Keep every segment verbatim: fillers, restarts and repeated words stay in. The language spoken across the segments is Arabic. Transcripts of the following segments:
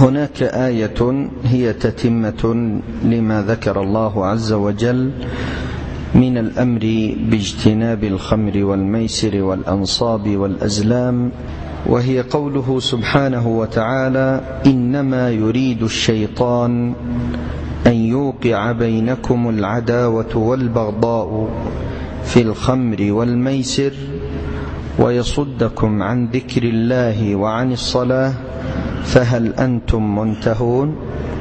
هناك آية هي تتمة لما ذكر الله عز وجل من الأمر باجتناب الخمر والميسر والأنصاب والأزلام، وهي قوله سبحانه وتعالى: إنما يريد الشيطان أن يوقع بينكم العداوة والبغضاء في الخمر والميسر ويصدكم عن ذكر الله وعن الصلاة فهل أنتم منتهون.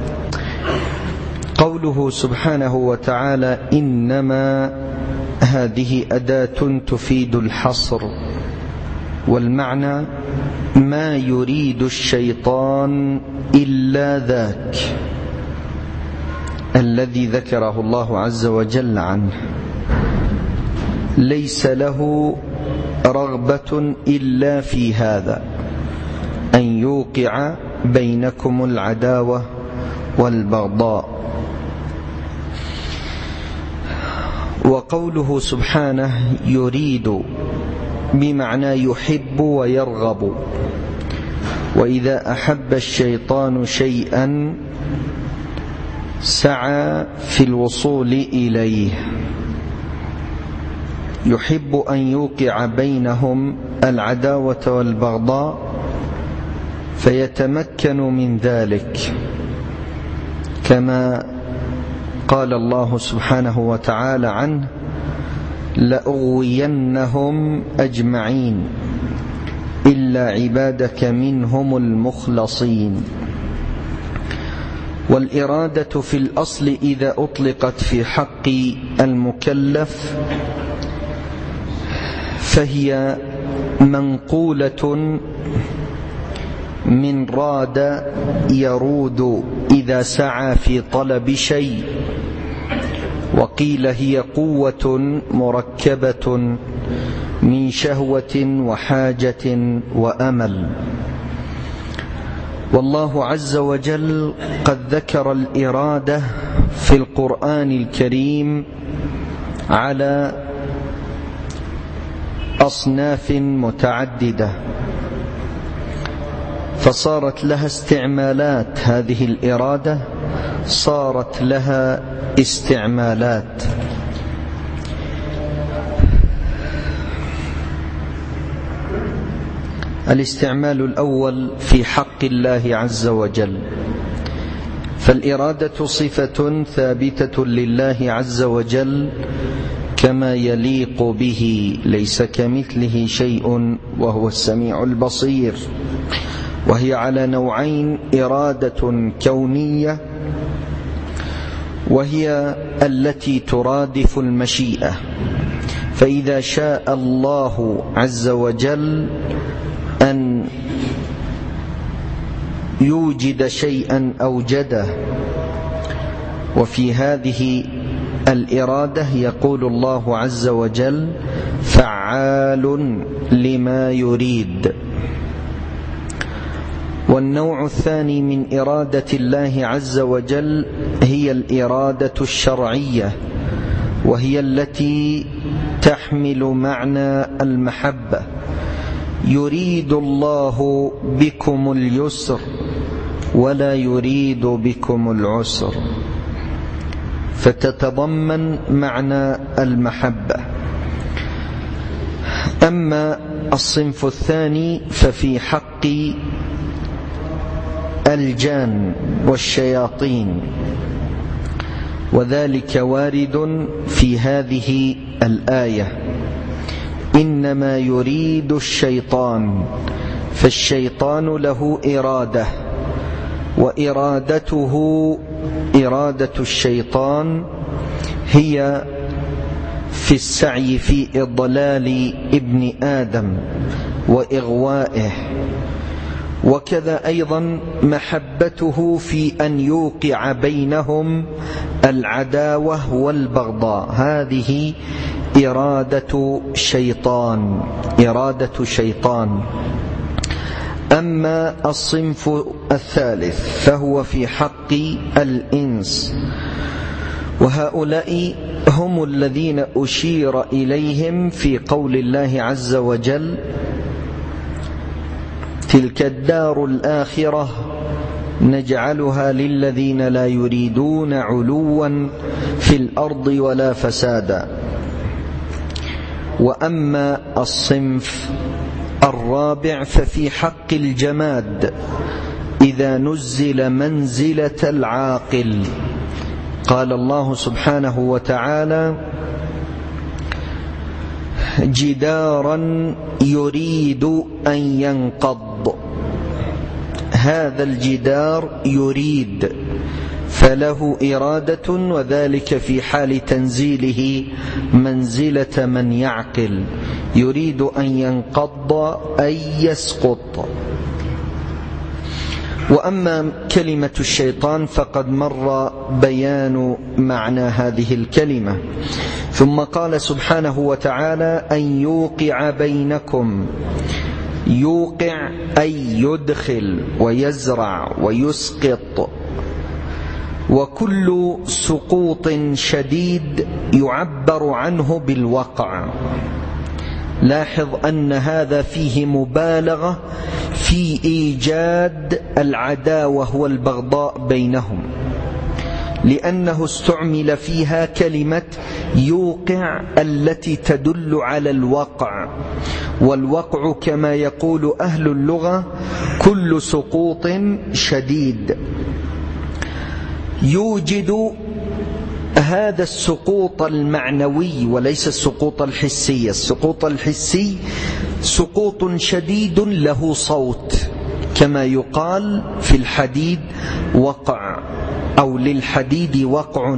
قوله سبحانه وتعالى إنما، هذه أداة تفيد الحصر، والمعنى ما يريد الشيطان إلا ذاك الذي ذكره الله عز وجل عنه، ليس له رغبة إلا في هذا، أن يوقع بينكم العداوة والبغضاء. وقوله سبحانه يريد بمعنى يحب ويرغب، وإذا أحب الشيطان شيئا سعى في الوصول إليه، يحب أن يوقع بينهم العداوة والبغضاء فيتمكن من ذلك، كما قال الله سبحانه وتعالى عنه: لأغوينهم أجمعين إلا عبادك منهم المخلصين. والإرادة في الأصل إذا أطلقت في حق المكلف فهي منقولة من راد يرود إذا سعى في طلب شيء، وقيل هي قوة مركبة من شهوة وحاجة وأمل. والله عز وجل قد ذكر الإرادة في القرآن الكريم على أصناف متعددة، فصارت لها استعمالات، هذه الإرادة صارت لها استعمالات. الاستعمال الأول في حق الله عز وجل، فالإرادة صفة ثابتة لله عز وجل كما يليق به، ليس كمثله شيء وهو السميع البصير. وهي على نوعين: إرادة كونية وهي التي ترادف المشيئة، فإذا شاء الله عز وجل أن يوجد شيئا أوجده. وفي هذه الإرادة يقول الله عز وجل: فعال لما يريد. والنوع الثاني من إرادة الله عز وجل هي الإرادة الشرعية، وهي التي تحمل معنى المحبة: يريد الله بكم اليسر ولا يريد بكم العسر، فتتضمن معنى المحبة. أما الصنف الثاني ففي حق الجان والشياطين، وذلك وارد في هذه الآية: إنما يريد الشيطان، فالشيطان له إرادة، وإرادته إرادة الشيطان هي في السعي في إضلال ابن آدم وإغوائه، وكذا أيضا محبته في أن يوقع بينهم العداوة والبغضاء، هذه إرادة شيطان إرادة شيطان. أما الصنف الثالث فهو في حق الإنس، وهؤلاء هم الذين أشير إليهم في قول الله عز وجل: تلك الدار الآخرة نجعلها للذين لا يريدون علوا في الأرض ولا فسادا. وأما الصنف الرابع ففي حق الجماد إذا نزل منزلة العاقل. قال الله سبحانه وتعالى: جدارا يريد أن ينقض. هذا الجدار يريد، فله إرادة، وذلك في حال تنزيله منزلة من يعقل. يريد أن ينقض أي يسقط. وأما كلمة الشيطان فقد مر بيان معنى هذه الكلمة. ثم قال سبحانه وتعالى: أن يوقع بينكم. يوقع أي يدخل ويزرع ويسقط. وكل سقوط شديد يعبر عنه بالوقع. لاحظ أن هذا فيه مبالغة في إيجاد العداوة والبغضاء بينهم، لأنه استعمل فيها كلمة يوقع التي تدل على الوقع. والوقع كما يقول أهل اللغة كل سقوط شديد. يوجد هذا السقوط المعنوي وليس السقوط الحسي. السقوط الحسي سقوط شديد له صوت، كما يقال في الحديد وقع، أو للحديد وقع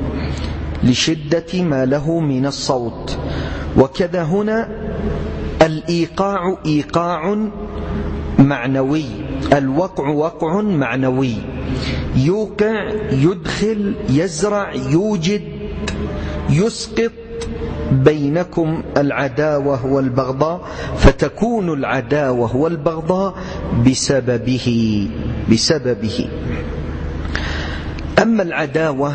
لشدة ما له من الصوت. وكذا هنا الإيقاع إيقاع معنوي، الوقع وقع معنوي. يوقع يدخل يزرع يوجد يسقط بينكم العداوة والبغضاء، فتكون العداوة والبغضاء بسببه بسببه أما العداوة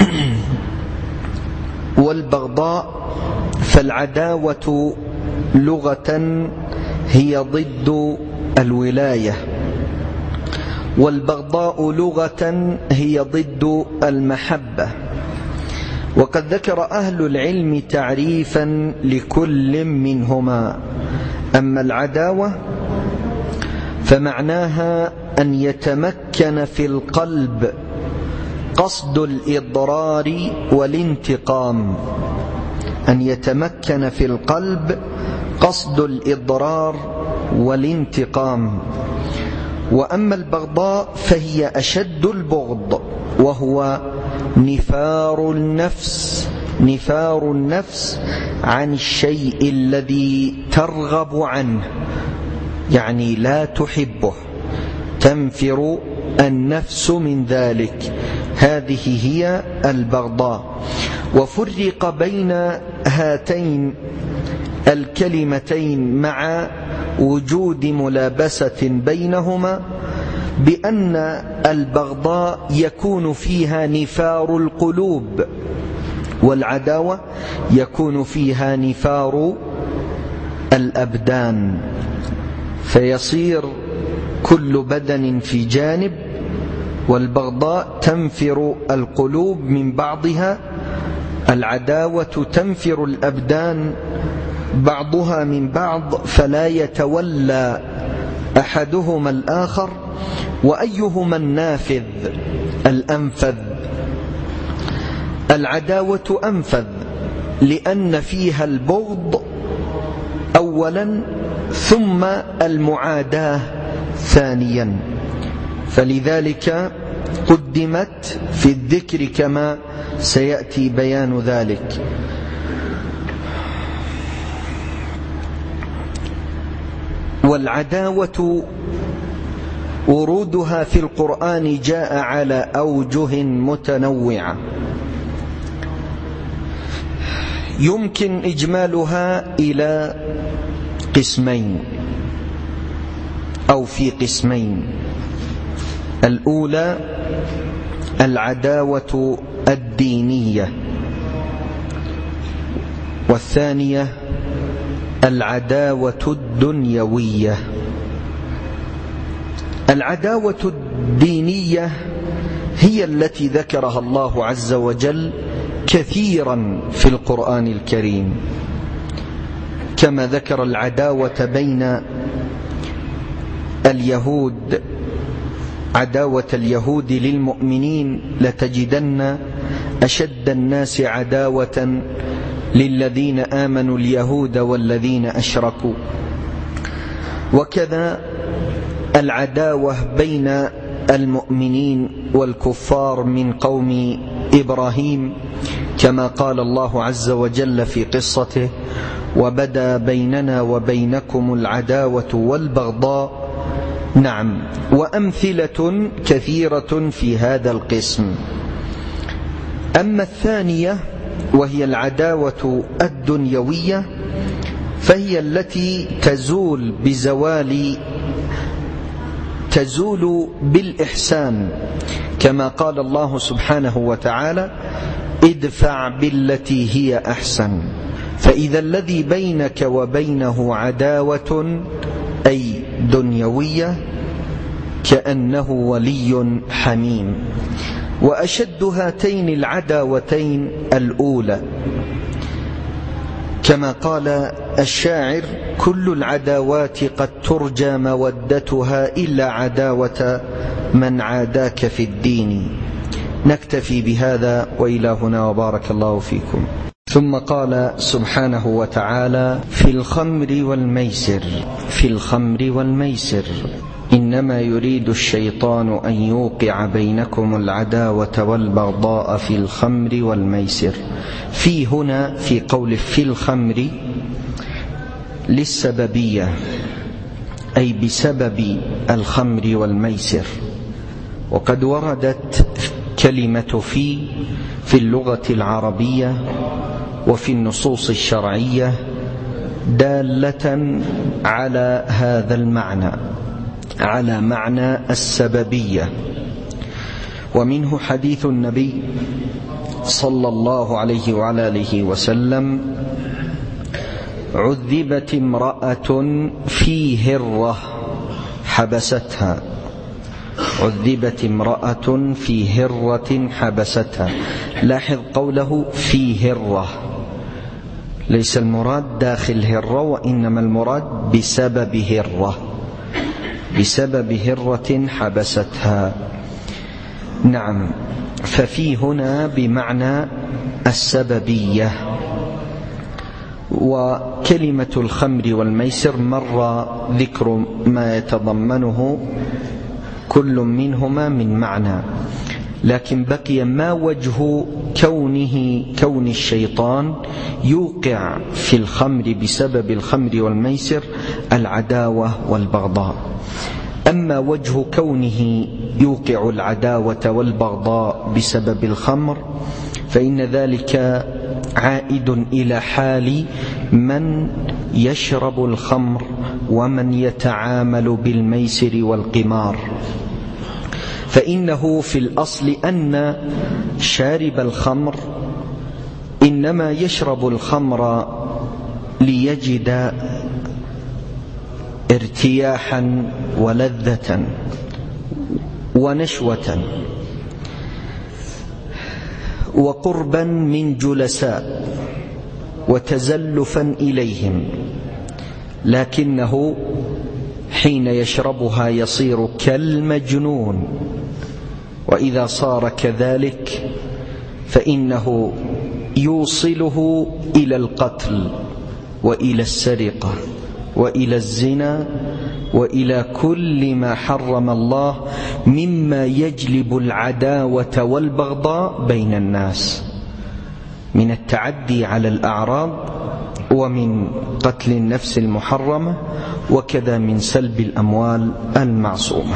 والبغضاء فالعداوة لغة هي ضد الولاية، والبغضاء لغة هي ضد المحبة. وقد ذكر أهل العلم تعريفا لكل منهما. أما العداوة فمعناها أن يتمكن في القلب قصد الإضرار والانتقام، أن يتمكن في القلب قصد الإضرار والانتقام. وأما البغضاء فهي أشد البغض، وهو نفار النفس نفار النفس عن الشيء الذي ترغب عنه، يعني لا تحبه، تنفر النفس من ذلك. هذه هي البغضاء. وفرق بين هاتين الكلمتين مع وجود ملابسة بينهما بأن البغضاء يكون فيها نفار القلوب، والعداوة يكون فيها نفار الأبدان، فيصير كل بدن في جانب، والبغضاء تنفر القلوب من بعضها، العداوة تنفر الأبدان بعضها من بعض، فلا يتولى أحدهما الآخر. وأيهما النافذ الأنفذ؟ العداوة أنفذ لأن فيها البغض أولا ثم المعاداة ثانيا، فلذلك قدمت في الذكر كما سيأتي بيان ذلك. والعداوة ورودها في القرآن جاء على أوجه متنوعة، يمكن إجمالها إلى قسمين أو في قسمين. الأولى العداوة الدينية، والثانية العداوة الدنيوية. العداوة الدينية هي التي ذكرها الله عز وجل كثيرا في القرآن الكريم، كما ذكر العداوة بين اليهود، عداوة اليهود للمؤمنين لتجدن أشد الناس عداوة للذين آمنوا اليهود والذين أشركوا. وكذا العداوة بين المؤمنين والكفار من قوم إبراهيم، كما قال الله عز وجل في قصته: وبدا بيننا وبينكم العداوة والبغضاء. نعم، وأمثلة كثيرة في هذا القسم. أما الثانية وهي العداوة الدنيوية فهي التي تزول بزوال تزول بالإحسان، كما قال الله سبحانه وتعالى: ادفع بالتي هي أحسن، فإذا الذي بينك وبينه عداوة أي دنيوية كأنه ولي حميم. وأشد هاتين العداوتين الأولى، كما قال الشاعر: كل العداوات قد ترجى مودتها إلا عداوة من عاداك في الدين. نكتفي بهذا وإلى هنا، وبارك الله فيكم. ثم قال سبحانه وتعالى: في الخمر والميسر في الخمر والميسر إنما يريد الشيطان أن يوقع بينكم العداوة والبغضاء في الخمر والميسر. في هنا في قول في الخمر للسببية، أي بسبب الخمر والميسر. وقد وردت كلمة في في اللغة العربية وفي النصوص الشرعية دالة على هذا المعنى، على معنى السببية. ومنه حديث النبي صلى الله عليه وعلى آله وسلم: عذبت امرأة في هرة حبستها عذبت امرأة في هرة حبستها. لاحظ قوله في هرة، ليس المراد داخل هرة، وإنما المراد بسبب هرة بسبب هرة حبستها. نعم، ففي هنا بمعنى السببية. وكلمة الخمر والميسر مر ذكر ما يتضمنه كل منهما من معنى، لكن بقي ما وجه كونه كون الشيطان يوقع في الخمر بسبب الخمر والميسر العداوة والبغضاء. أما وجه كونه يوقع العداوة والبغضاء بسبب الخمر فإن ذلك عائد إلى حال من يشرب الخمر ومن يتعامل بالميسر والقمار. فإنه في الأصل أن شارب الخمر إنما يشرب الخمر ليجد ارتياحا ولذة ونشوة وقربا من جلساء وتزلفا إليهم، لكنه حين يشربها يصير كالمجنون، وإذا صار كذلك فإنه يوصله إلى القتل وإلى السرقة وإلى الزنا وإلى كل ما حرم الله مما يجلب العداوة والبغضاء بين الناس من التعدي على الأعراض ومن قتل النفس المحرمة وكذا من سلب الأموال المعصومة.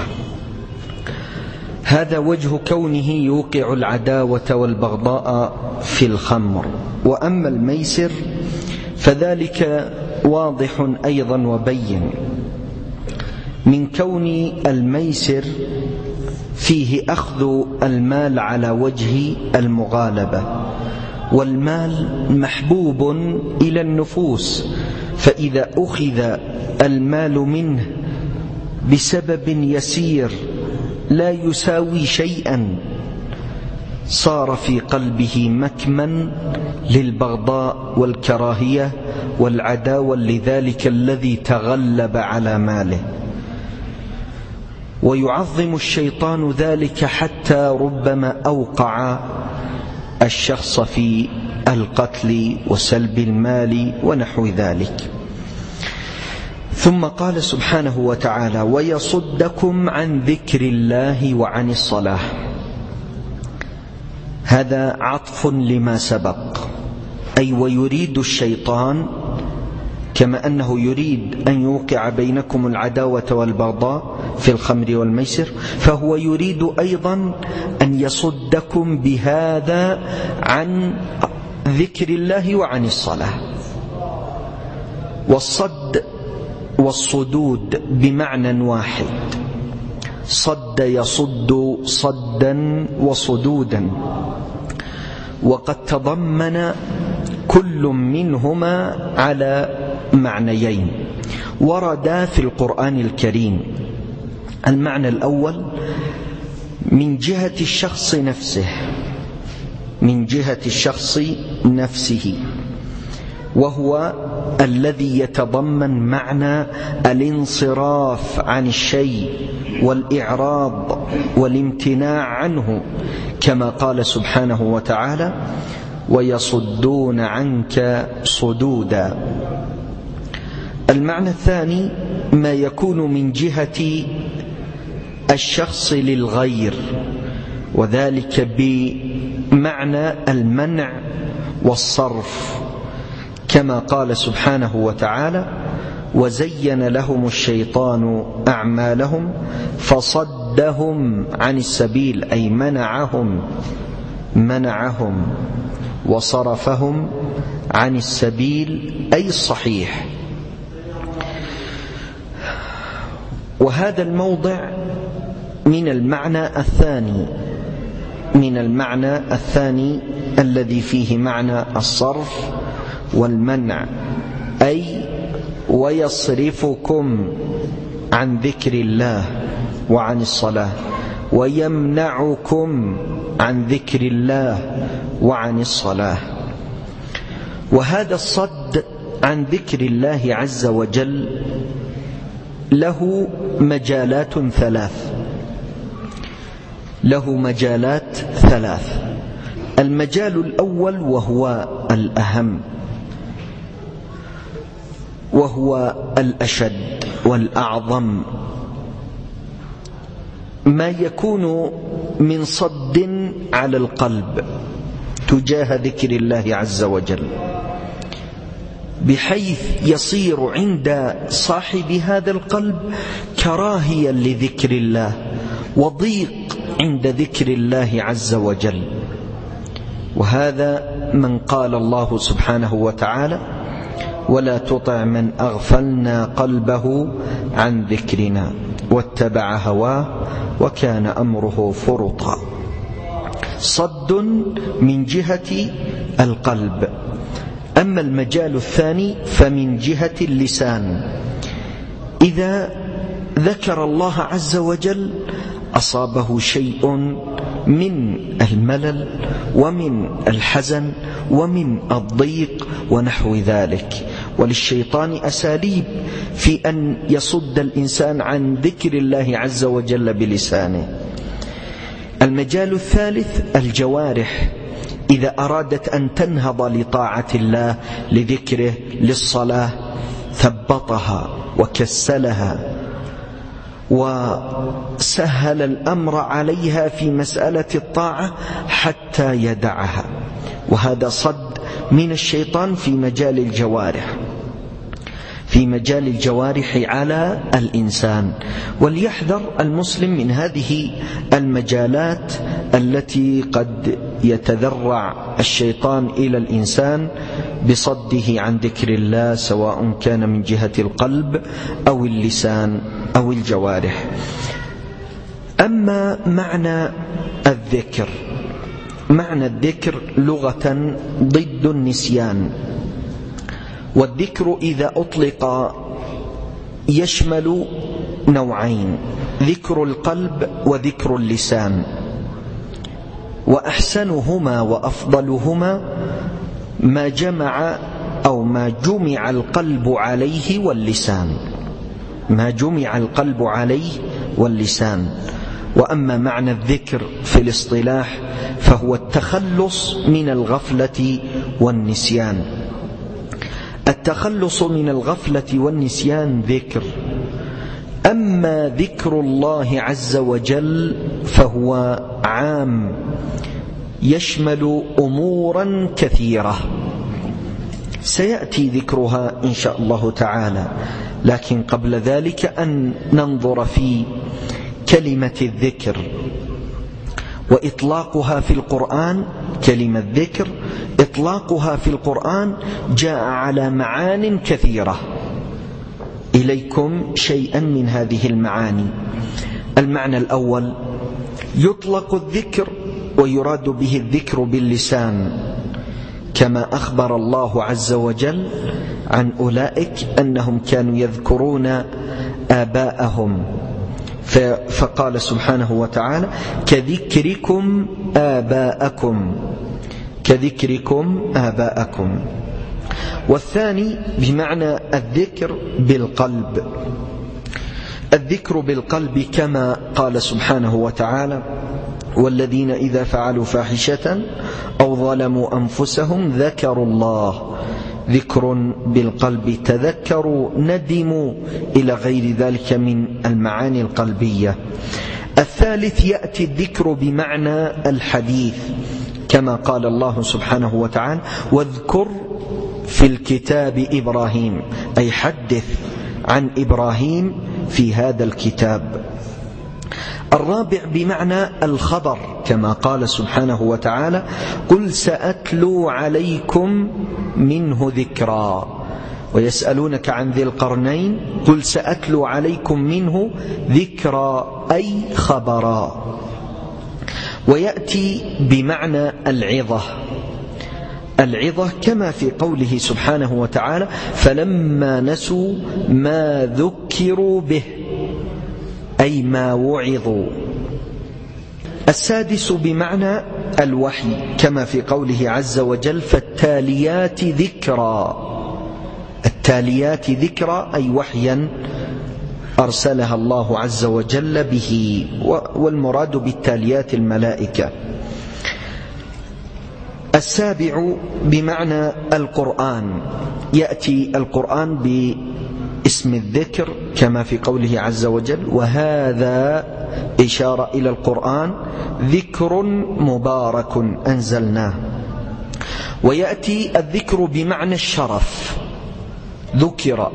هذا وجه كونه يوقع العداوة والبغضاء في الخمر. وأما الميسر فذلك واضح أيضا وبين، من كون الميسر فيه أخذ المال على وجه المغالبة، والمال محبوب إلى النفوس، فإذا أخذ المال منه بسبب يسير لا يساوي شيئا صار في قلبه مكمن للبغضاء والكراهية والعداوة لذلك الذي تغلب على ماله. ويعظم الشيطان ذلك حتى ربما أوقع الشخص في القتل وسلب المال ونحو ذلك. ثم قال سبحانه وتعالى: ويصدكم عن ذكر الله وعن الصلاة. هذا عطف لما سبق، أي ويريد الشيطان كما أنه يريد أن يوقع بينكم العداوة والبغضاء في الخمر والميسر، فهو يريد أيضا أن يصدكم بهذا عن ذكر الله وعن الصلاة. والصد والصدود بمعنى واحد، صد يصد صدا وصدودا، وقد تضمن كل منهما على معنيين وردا في القرآن الكريم. المعنى الأول من جهة الشخص نفسه، من جهة الشخص نفسه، وهو الذي يتضمن معنى الانصراف عن الشيء والإعراض والامتناع عنه، كما قال سبحانه وتعالى: ويصدون عنك صدودا. المعنى الثاني ما يكون من جهة الشخص للغير، وذلك بمعنى المنع والصرف، كما قال سبحانه وتعالى: وزين لهم الشيطان أعمالهم فصدهم عن السبيل، أي منعهم منعهم وصرفهم عن السبيل أي الصحيح. وهذا الموضع من المعنى الثاني من المعنى الثاني الذي فيه معنى الصرف والمنع، أي ويصرفكم عن ذكر الله وعن الصلاة، ويمنعكم عن ذكر الله وعن الصلاة. وهذا الصد عن ذكر الله عز وجل له مجالات ثلاث له مجالات ثلاث المجال الأول وهو الأهم وهو الأشد والأعظم، ما يكون من صد على القلب تجاه ذكر الله عز وجل، بحيث يصير عند صاحب هذا القلب كراهيا لذكر الله وضيق عند ذكر الله عز وجل. وهذا من قال الله سبحانه وتعالى: ولا تطع من أغفلنا قلبه عن ذكرنا واتبع هواه وكان أمره فرطا. صد من جهة القلب. أما المجال الثاني فمن جهة اللسان، إذا ذكر الله عز وجل أصابه شيء من الملل ومن الحزن ومن الضيق ونحو ذلك. وللشيطان أساليب في أن يصد الإنسان عن ذكر الله عز وجل بلسانه. المجال الثالث الجوارح، إذا أرادت أن تنهض لطاعة الله لذكره للصلاة ثبطها وكسلها وسهل الأمر عليها في مسألة الطاعة حتى يدعها، وهذا صد من الشيطان في مجال الجوارح في مجال الجوارح على الإنسان. وليحذر المسلم من هذه المجالات التي قد يتذرع الشيطان إلى الإنسان بصده عن ذكر الله، سواء كان من جهة القلب أو اللسان أو الجوارح. أما معنى الذكر، معنى الذكر لغة ضد النسيان. والذكر إذا أطلق يشمل نوعين: ذكر القلب وذكر اللسان، وأحسنهما وأفضلهما ما جمع أو ما جمع القلب عليه واللسان، ما جمع القلب عليه واللسان. وأما معنى الذكر في الاصطلاح فهو التخلص من الغفلة والنسيان. التخلص من الغفلة والنسيان ذكر. أما ذكر الله عز وجل فهو عام يشمل أمورا كثيرة سيأتي ذكرها إن شاء الله تعالى، لكن قبل ذلك أن ننظر في كلمة الذكر وإطلاقها في القرآن. كلمة ذكر إطلاقها في القرآن جاء على معان كثيرة. إليكم شيئا من هذه المعاني. المعنى الأول: يطلق الذكر ويراد به الذكر باللسان، كما أخبر الله عز وجل عن أولئك أنهم كانوا يذكرون آباءهم، فقال سبحانه وتعالى: كذكركم آباءكم، كذكركم آباءكم. والثاني بمعنى الذكر بالقلب. الذكر بالقلب كما قال سبحانه وتعالى: والذين إذا فعلوا فاحشة أو ظلموا أنفسهم ذكروا الله. ذكر بالقلب، تذكروا، ندموا، إلى غير ذلك من المعاني القلبية. الثالث يأتي الذكر بمعنى الحديث، كما قال الله سبحانه وتعالى: واذكر في الكتاب إبراهيم، أي حدث عن إبراهيم في هذا الكتاب. الرابع بمعنى الخبر، كما قال سبحانه وتعالى: قل سأتلو عليكم منه ذكرا. ويسألونك عن ذي القرنين قل سأتلو عليكم منه ذكرا، أي خبرا. ويأتي بمعنى العظة. العظة كما في قوله سبحانه وتعالى: فلما نسوا ما ذكروا به، أي ما وعظوا. السادس بمعنى الوحي، كما في قوله عز وجل: فالتاليات ذكرا. التاليات ذكرا أي وحيا أرسلها الله عز وجل به، والمراد بالتاليات الملائكة. السابع بمعنى القرآن. يأتي القرآن باسم الذكر كما في قوله عز وجل: وهذا إشارة إلى القرآن ذكر مبارك أنزلناه. ويأتي الذكر بمعنى الشرف، ذكر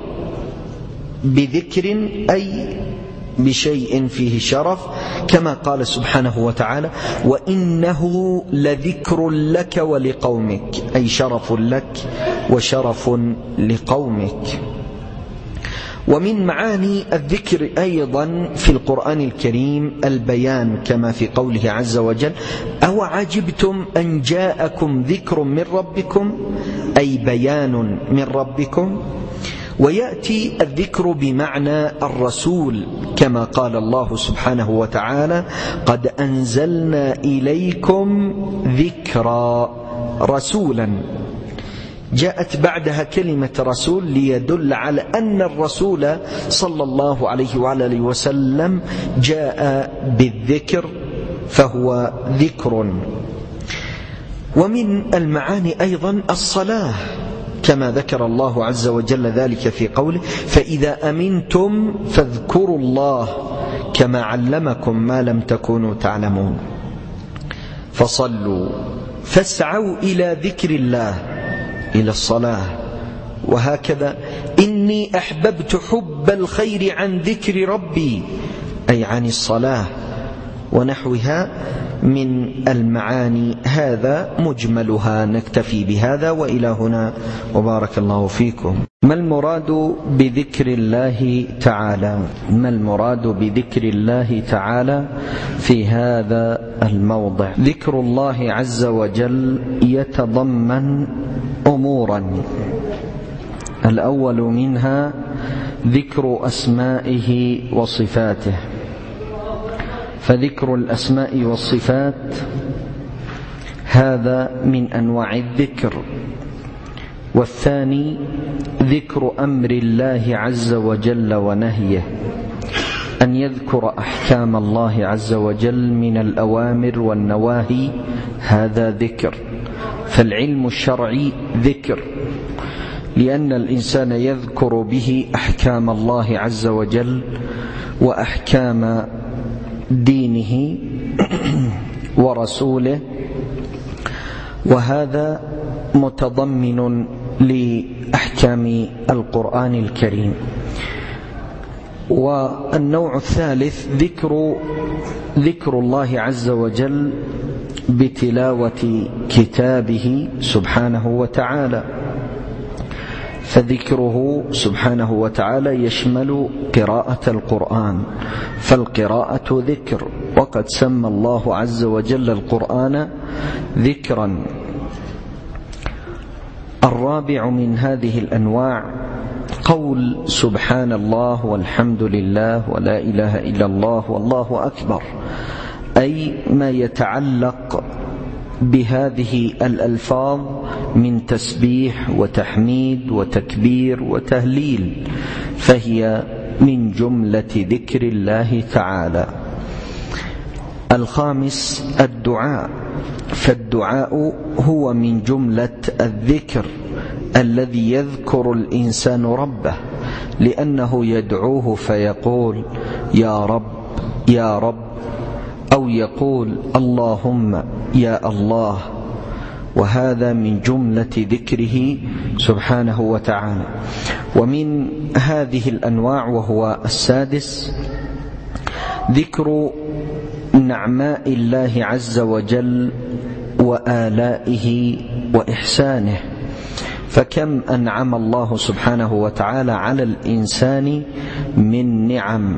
بذكر أي بشيء فيه شرف، كما قال سبحانه وتعالى: وإنه لذكر لك ولقومك، أي شرف لك وشرف لقومك. ومن معاني الذكر أيضا في القرآن الكريم البيان، كما في قوله عز وجل: أو عجبتم أن جاءكم ذكر من ربكم، أي بيان من ربكم. ويأتي الذكر بمعنى الرسول، كما قال الله سبحانه وتعالى: قد أنزلنا إليكم ذكرا رسولا. جاءت بعدها كلمة رسول ليدل على أن الرسول صلى الله عليه وآله وسلم جاء بالذكر، فهو ذكر. ومن المعاني أيضا الصلاة، كما ذكر الله عز وجل ذلك في قوله: فإذا أمنتم فاذكروا الله كما علمكم ما لم تكونوا تعلمون. فصلوا، فاسعوا إلى ذكر الله، إلى الصلاة. وهكذا: إني أحببت حب الخير عن ذكر ربي، أي عن الصلاة، ونحوها من المعاني. هذا مجملها. نكتفي بهذا وإلى هنا، وبارك الله فيكم. ما المراد بذكر الله تعالى؟ ما المراد بذكر الله تعالى في هذا الموضع؟ ذكر الله عز وجل يتضمن أمورا. الأول منها ذكر أسمائه وصفاته، فذكر الأسماء والصفات هذا من أنواع الذكر. والثاني ذكر أمر الله عز وجل ونهيه، أن يذكر أحكام الله عز وجل من الأوامر والنواهي، هذا ذكر. فالعلم الشرعي ذكر، لأن الإنسان يذكر به أحكام الله عز وجل وأحكام دينه ورسوله، وهذا متضمن لأحكام القرآن الكريم. والنوع الثالث ذكر ذكر الله عز وجل بتلاوة كتابه سبحانه وتعالى، فذكره سبحانه وتعالى يشمل قراءة القرآن، فالقراءة ذكر، وقد سمى الله عز وجل القرآن ذكرا. الرابع من هذه الأنواع قول سبحان الله والحمد لله ولا إله إلا الله والله أكبر، أي ما يتعلق بهذه الألفاظ من تسبيح وتحميد وتكبير وتهليل، فهي من جملة ذكر الله تعالى. الخامس الدعاء، فالدعاء هو من جملة الذكر الذي يذكر الإنسان ربه، لأنه يدعوه فيقول يا رب يا رب، أو يقول اللهم يا الله، وهذا من جملة ذكره سبحانه وتعالى. ومن هذه الأنواع وهو السادس ذكر نعماء الله عز وجل وآلائه وإحسانه، فكم أنعم الله سبحانه وتعالى على الإنسان من نعم.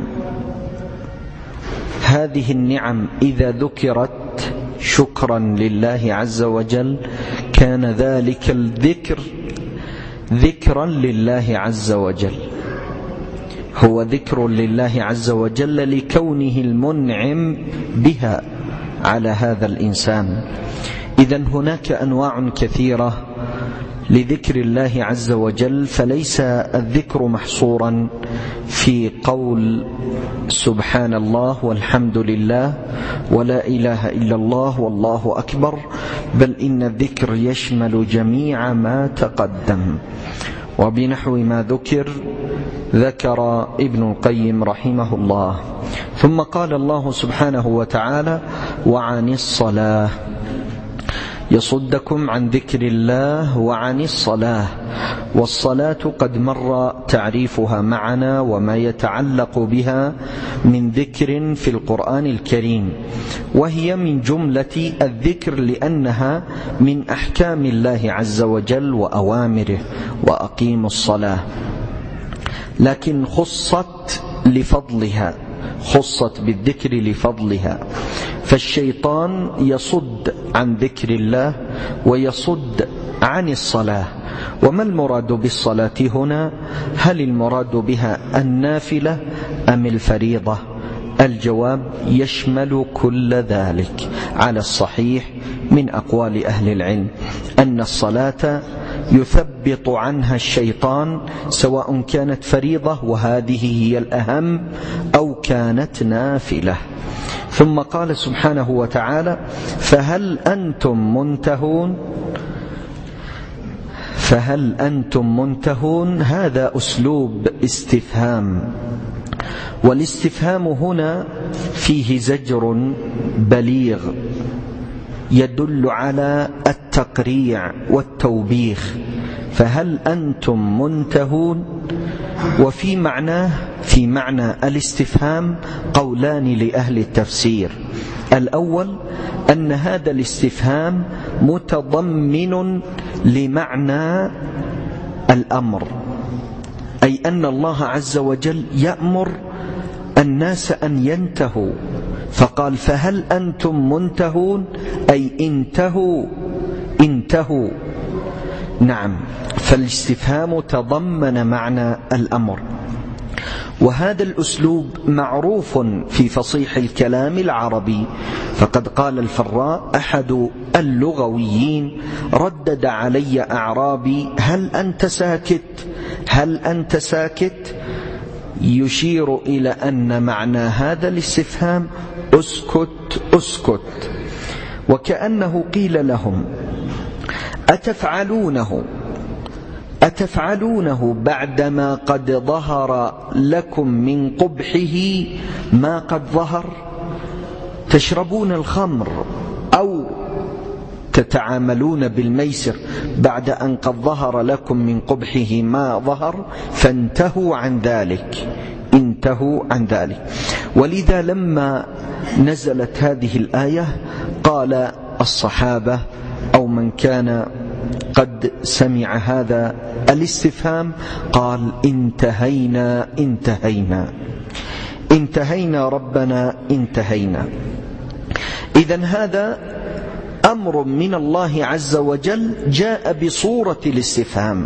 هذه النعم إذا ذكرت شكرا لله عز وجل كان ذلك الذكر ذكرا لله عز وجل، هو ذكر لله عز وجل لكونه المنعم بها على هذا الإنسان. إذن هناك أنواع كثيرة لذكر الله عز وجل، فليس الذكر محصورا في قول سبحان الله والحمد لله ولا إله إلا الله والله أكبر، بل إن الذكر يشمل جميع ما تقدم. وبنحو ما ذكر ذكر ابن القيم رحمه الله. ثم قال الله سبحانه وتعالى وعن الصلاة، يصدكم عن ذكر الله وعن الصلاة. والصلاة قد مر تعريفها معنا وما يتعلق بها من ذكر في القرآن الكريم، وهي من جملة الذكر لأنها من أحكام الله عز وجل وأوامره، وأقيموا الصلاة، لكن خصت لفضلها، خصت بالذكر لفضلها. فالشيطان يصد عن ذكر الله ويصد عن الصلاة. وما المراد بالصلاة هنا؟ هل المراد بها النافلة أم الفريضة؟ الجواب يشمل كل ذلك على الصحيح من أقوال أهل العلم، أن الصلاة يثبط عنها الشيطان سواء كانت فريضة وهذه هي الأهم أو كانت نافلة. ثم قال سبحانه وتعالى فهل أنتم منتهون؟ فهل أنتم منتهون هذا أسلوب استفهام، والاستفهام هنا فيه زجر بليغ يدل على التقريع والتوبيخ. فهل أنتم منتهون؟ وفي معناه في معنى الاستفهام قولان لأهل التفسير. الأول أن هذا الاستفهام متضمن لمعنى الأمر، أي أن الله عز وجل يأمر الناس أن ينتهوا، فقال فهل أنتم منتهون أي انتهوا انتهوا. نعم، فالاستفهام تضمن معنى الأمر. وهذا الأسلوب معروف في فصيح الكلام العربي. فقد قال الفراء أحد اللغويين: ردد علي أعرابي هل أنت ساكت هل أنت ساكت، يشير إلى أن معنى هذا الاستفهام أسكت أسكت، وكأنه قيل لهم أتفعلونه أتفعلونه بعدما قد ظهر لكم من قبحه ما قد ظهر؟ تشربون الخمر أو تتعاملون بالميسر بعد أن قد ظهر لكم من قبحه ما ظهر، فانتهوا عن ذلك انتهوا عن ذلك. ولذا لما نزلت هذه الآية قال الصحابة أو من كان قد سمع هذا الاستفهام قال انتهينا انتهينا انتهينا ربنا انتهينا. إذن هذا أمر من الله عز وجل جاء بصورة الاستفهام.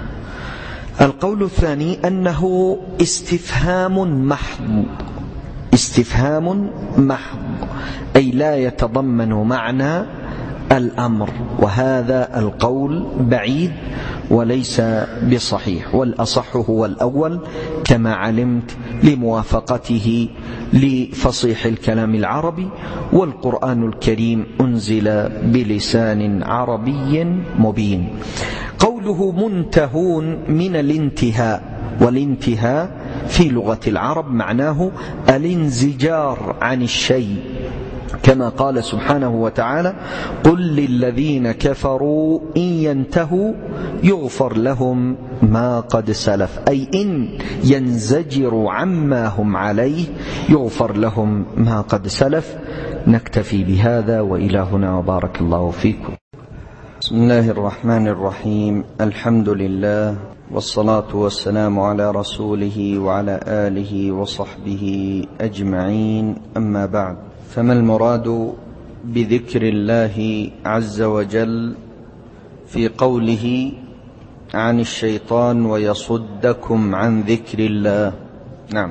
القول الثاني أنه استفهام محض استفهام محض أي لا يتضمن معنى الأمر، وهذا القول بعيد وليس بصحيح، والأصح هو الأول كما علمت لموافقته لفصيح الكلام العربي، والقرآن الكريم أنزل بلسان عربي مبين. قوله منتهون من الانتهاء، والانتهاء في لغة العرب معناه الانزجار عن الشيء، كما قال سبحانه وتعالى قل للذين كفروا إن ينتهوا يغفر لهم ما قد سلف، أي إن ينزجروا عما هم عليه يغفر لهم ما قد سلف. نكتفي بهذا وإلى هنا وبارك الله فيكم. بسم الله الرحمن الرحيم. الحمد لله والصلاة والسلام على رسوله وعلى آله وصحبه أجمعين، أما بعد. فما المراد بذكر الله عز وجل في قوله عن الشيطان ويصدكم عن ذكر الله؟ نعم.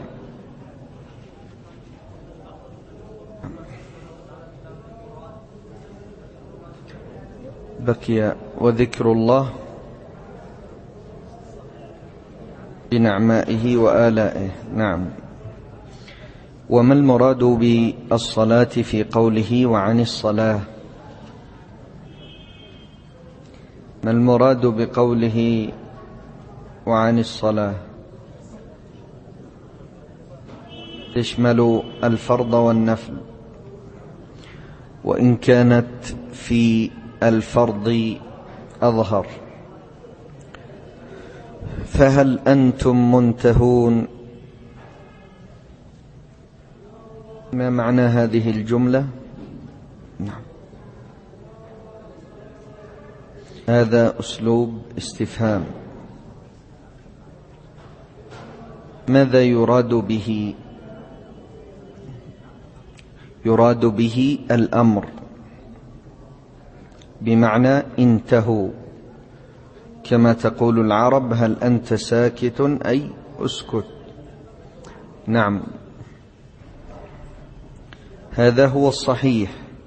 بكي وذكر الله بنعمائه وآلائه. نعم. وما المراد بالصلاة في قوله وعن الصلاة؟ ما المراد بقوله وعن الصلاة؟ تشمل الفرض والنفل، وإن كانت في الفرض أظهر. فهل أنتم منتهون؟ ما معنى هذه الجملة؟ نعم. هذا أسلوب استفهام. ماذا يراد به؟ يراد به الأمر، بمعنى انتهوا، كما تقول العرب هل أنت ساكت أي اسكت. نعم، هذا هو الصحيح،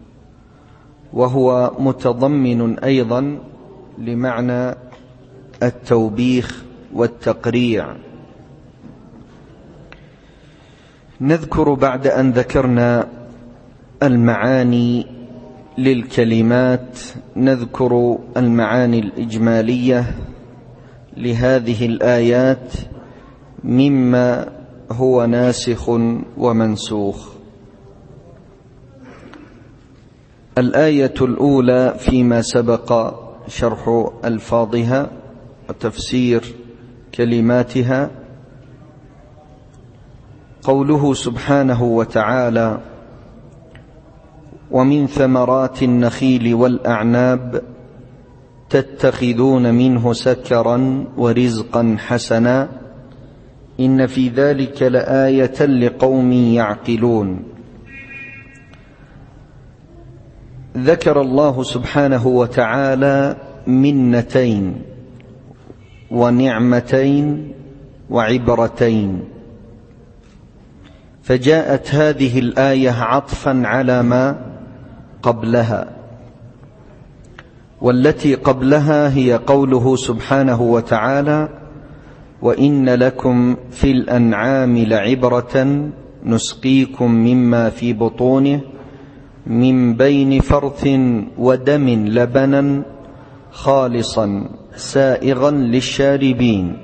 وهو متضمن أيضا لمعنى التوبيخ والتقريع. نذكر بعد أن ذكرنا المعاني للكلمات نذكر المعاني الإجمالية لهذه الآيات مما هو ناسخ ومنسوخ. الآية الأولى فيما سبق شرح ألفاظها وتفسير كلماتها، قوله سبحانه وتعالى ومن ثمرات النخيل والأعناب تتخذون منه سكرا ورزقا حسنا إن في ذلك لآية لقوم يعقلون. ذكر الله سبحانه وتعالى منتين ونعمتين وعبرتين. فجاءت هذه الآية عطفا على ما قبلها، والتي قبلها هي قوله سبحانه وتعالى: وإن لكم في الأنعام لعبرة نسقيكم مما في بطونه من بين فرث ودم لبنا خالصا سائغا للشاربين.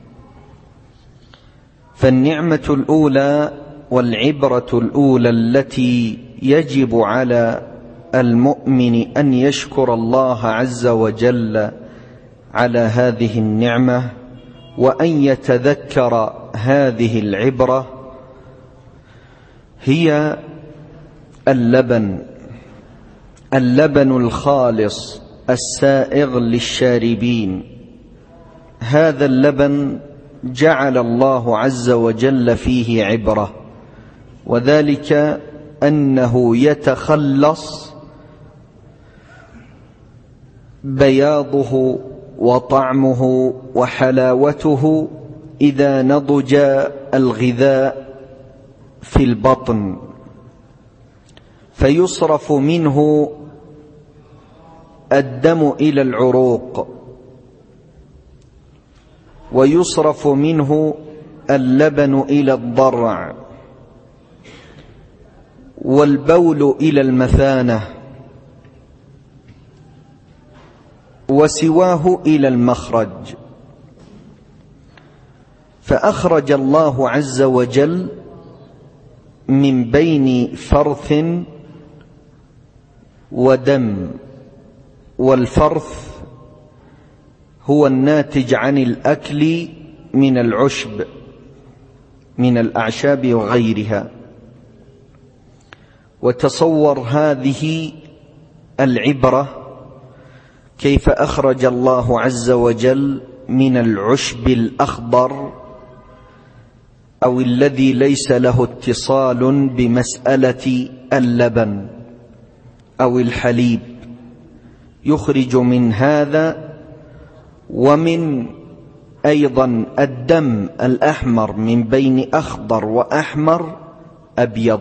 فالنعمة الأولى والعبرة الأولى التي يجب على المؤمن أن يشكر الله عز وجل على هذه النعمة وأن يتذكر هذه العبرة هي اللبن اللبن الخالص السائغ للشاربين. هذا اللبن جعل الله عز وجل فيه عبرة، وذلك أنه يتخلص بياضه وطعمه وحلاوته إذا نضج الغذاء في البطن، فيصرف منه الدم إلى العروق، ويصرف منه اللبن إلى الضرع، والبول إلى المثانة، وسواه إلى المخرج. فأخرج الله عز وجل من بين فرث ودم، والفرث هو الناتج عن الأكل من العشب من الأعشاب وغيرها. وتصور هذه العبرة كيف أخرج الله عز وجل من العشب الأخضر أو الذي ليس له اتصال بمسألة اللبن أو الحليب، يخرج من هذا ومن أيضا الدم الأحمر من بين أخضر وأحمر أبيض.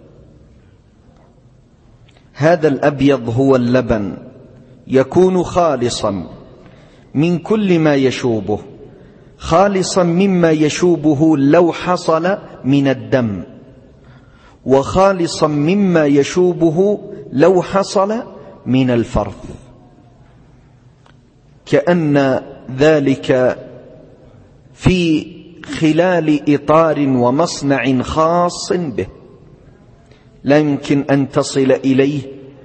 هذا الأبيض هو اللبن، يكون خالصا من كل ما يشوبه، خالصا مما يشوبه لو حصل من الدم، وخالصا مما يشوبه لو حصل من الفرث، كأن ذلك في خلال إطار ومصنع خاص به، لا يمكن أن تصل إليه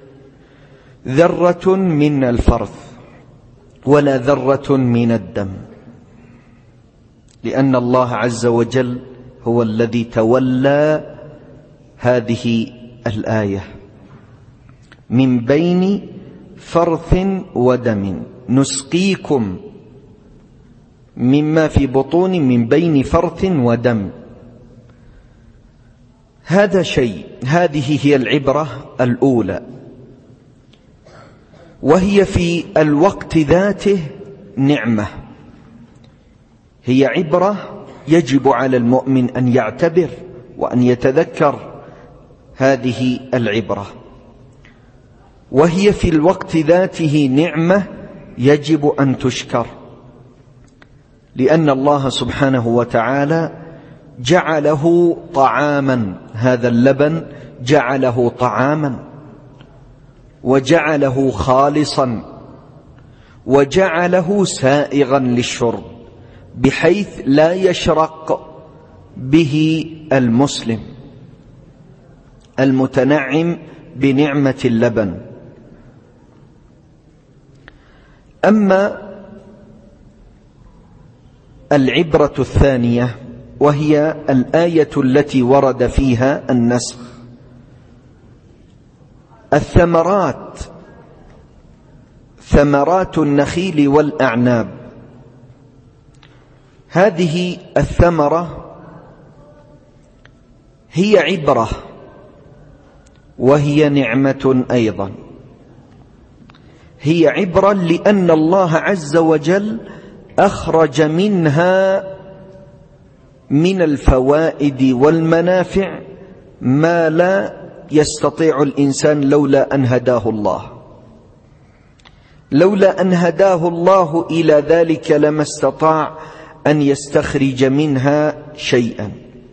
ذرة من الفرث ولا ذرة من الدم، لأن الله عز وجل هو الذي تولى هذه الآية: من بين فرث ودم نسقيكم مما في بطون من بين فرث ودم. هذا شيء، هذه هي العبرة الأولى، وهي في الوقت ذاته نعمة، هي عبرة يجب على المؤمن أن يعتبر وأن يتذكر هذه العبرة، وهي في الوقت ذاته نعمة يجب أن تشكر، لأن الله سبحانه وتعالى جعله طعاما. هذا اللبن جعله طعاما، وجعله خالصا، وجعله سائغا للشرب، بحيث لا يشرق به المسلم المتنعم بنعمة اللبن. أما العبرة الثانية وهي الآية التي ورد فيها النسخ: الثمرات، ثمرات النخيل والأعناب. هذه الثمرة هي عبرة وهي نعمة أيضا، هي عبرة لأن الله عز وجل أخرج منها من الفوائد والمنافع ما لا يستطيع الإنسان لولا أن هداه الله. لولا أن هداه الله إلى ذلك لما استطاع أن يستخرج منها شيئا،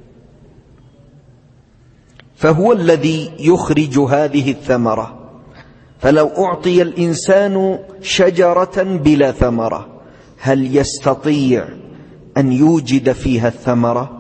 فهو الذي يخرج هذه الثمرة. فلو أعطي الإنسان شجرة بلا ثمرة، هل يستطيع أن يوجد فيها الثمرة؟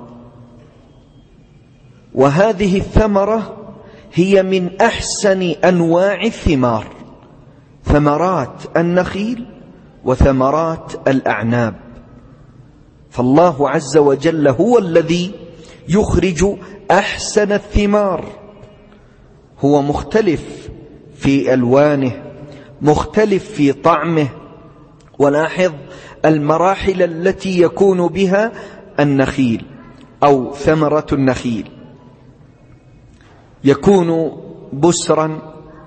وهذه الثمرة هي من أحسن أنواع الثمار، ثمرات النخيل وثمرات الأعناب. فالله عز وجل هو الذي يخرج أحسن الثمار. هو مختلف في ألوانه، مختلف في طعمه. ولاحظ المراحل التي يكون بها النخيل أو ثمرة النخيل: يكون بسرا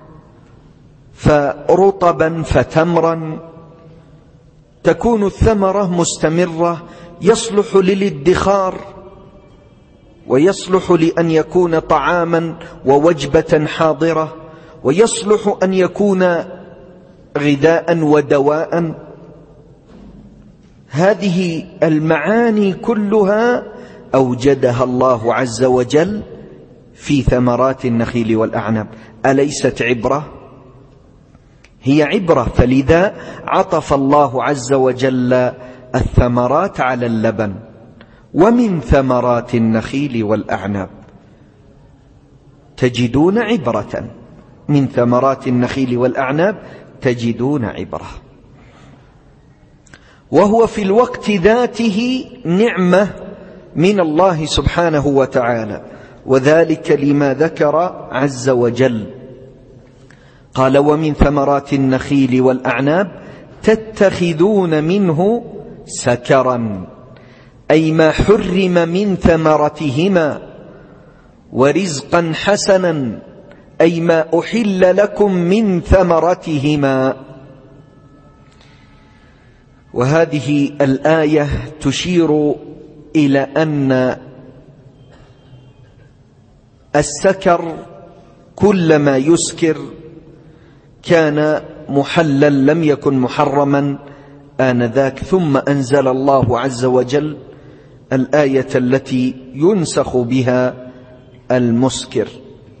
فرطبا فتمرا، تكون الثمرة مستمرة، يصلح للادخار ويصلح لأن يكون طعاما ووجبة حاضرة، ويصلح أن يكون غذاء ودواء. هذه المعاني كلها أوجدها الله عز وجل في ثمرات النخيل والأعناب. أليست عبرة؟ هي عبرة، فلذا عطف الله عز وجل الثمرات على اللبن. ومن ثمرات النخيل والأعناب تجدون عبرة، من ثمرات النخيل والأعناب تجدون عبرة. وهو في الوقت ذاته نعمة من الله سبحانه وتعالى، وذلك لما ذكر عز وجل. قال: ومن ثمرات النخيل والأعناب تتخذون منه سكرا، أي ما حرم من ثمرتهما، ورزقا حسنا، أي ما أحل لكم من ثمرتهما. وهذه الآية تشير إلى أن السكر كل ما يسكر كان محلا، لم يكن محرما آنذاك. ثم أنزل الله عز وجل الآية التي ينسخ بها المسكر: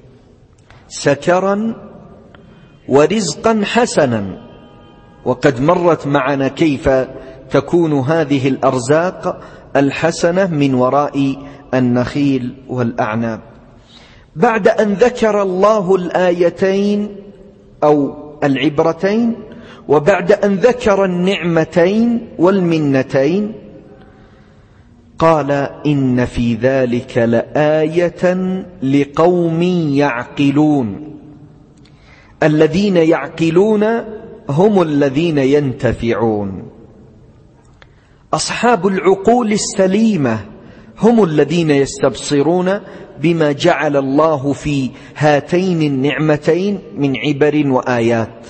سكرا ورزقا حسنا. وقد مرت معنا كيف تكون هذه الأرزاق الحسنة من وراء النخيل والأعناب. بعد أن ذكر الله الآيتين أو العبرتين، وبعد أن ذكر النعمتين والمنتين، قال: إن في ذلك لآية لقوم يعقلون. الذين يعقلون هم الذين ينتفعون. أصحاب العقول السليمة هم الذين يستبصرون بما جعل الله في هاتين النعمتين من عبر وآيات.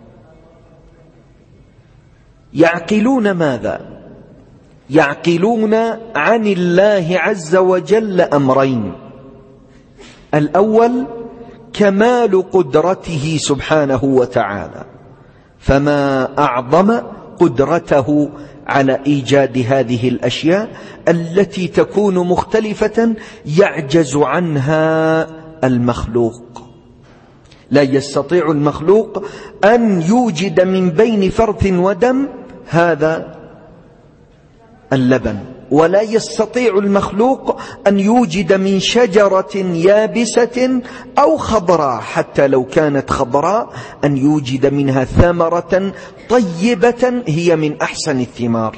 يعقلون ماذا؟ يعقلون عن الله عز وجل أمرين: الأول كمال قدرته سبحانه وتعالى، فما أعظم قدرته على إيجاد هذه الأشياء التي تكون مختلفة يعجز عنها المخلوق. لا يستطيع المخلوق أن يوجد من بين فرث ودم هذا اللبن، ولا يستطيع المخلوق أن يوجد من شجرة يابسة أو خضراء، حتى لو كانت خضراء، أن يوجد منها ثمرة طيبة هي من أحسن الثمار.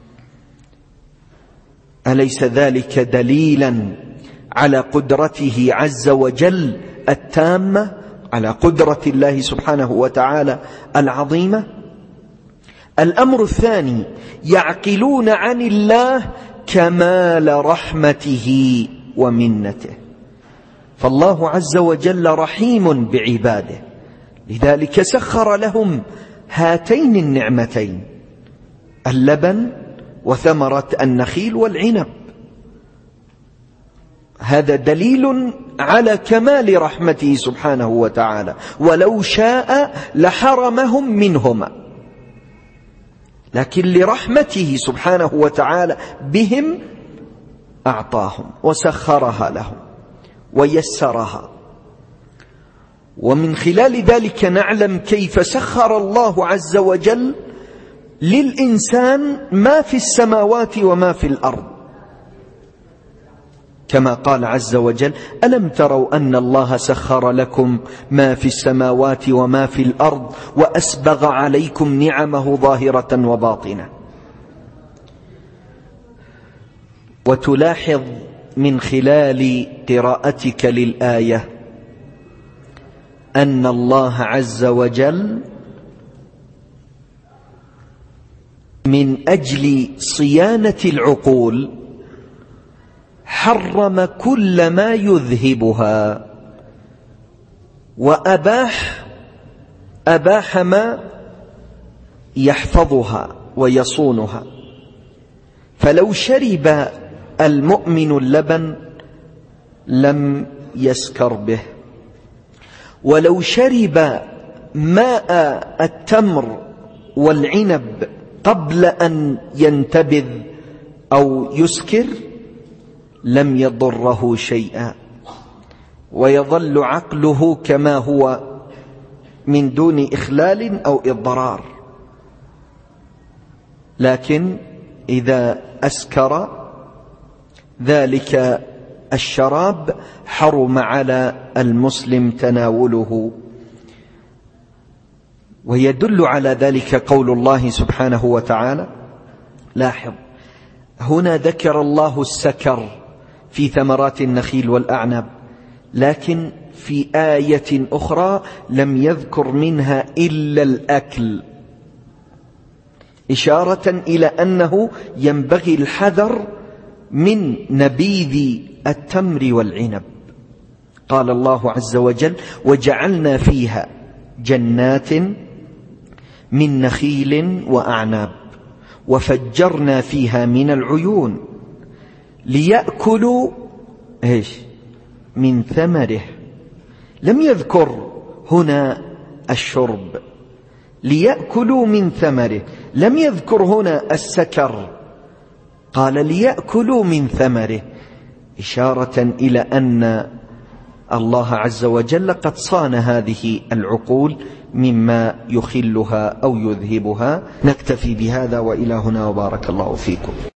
أليس ذلك دليلا على قدرته عز وجل التامة، على قدرة الله سبحانه وتعالى العظيمة؟ الأمر الثاني: يعقلون عن الله كمال رحمته ومنته. فالله عز وجل رحيم بعباده، لذلك سخر لهم هاتين النعمتين: اللبن وثمرة النخيل والعنب. هذا دليل على كمال رحمته سبحانه وتعالى، ولو شاء لحرمهم منهما، لكن لرحمته سبحانه وتعالى بهم أعطاهم وسخرها لهم ويسرها. ومن خلال ذلك نعلم كيف سخر الله عز وجل للإنسان ما في السماوات وما في الأرض، كما قال عز وجل: ألم تروا أن الله سخر لكم ما في السماوات وما في الأرض وأسبغ عليكم نعمه ظاهرة وباطنة. وتلاحظ من خلال قراءتك للآية أن الله عز وجل من أجل صيانة العقول حرم كل ما يذهبها، وأباح أباح ما يحفظها ويصونها. فلو شرب المؤمن اللبن لم يسكر به، ولو شرب ماء التمر والعنب قبل أن ينتبذ أو يسكر لم يضره شيئا، ويظل عقله كما هو من دون إخلال أو إضرار. لكن إذا أسكر ذلك الشراب حرم على المسلم تناوله. ويدل على ذلك قول الله سبحانه وتعالى، لاحظ هنا ذكر الله السكر في ثمرات النخيل والأعناب، لكن في آية أخرى لم يذكر منها إلا الأكل، إشارة إلى أنه ينبغي الحذر من نبيذ التمر والعنب. قال الله عز وجل: وجعلنا فيها جنات من نخيل وأعناب وفجرنا فيها من العيون ليأكلوا إيش من ثمره. لم يذكر هنا الشرب، ليأكلوا من ثمره. لم يذكر هنا السكر، قال ليأكلوا من ثمره، إشارة إلى أن الله عز وجل قد صان هذه العقول مما يخلها أو يذهبها. نكتفي بهذا، وإلى هنا، وبارك الله فيكم.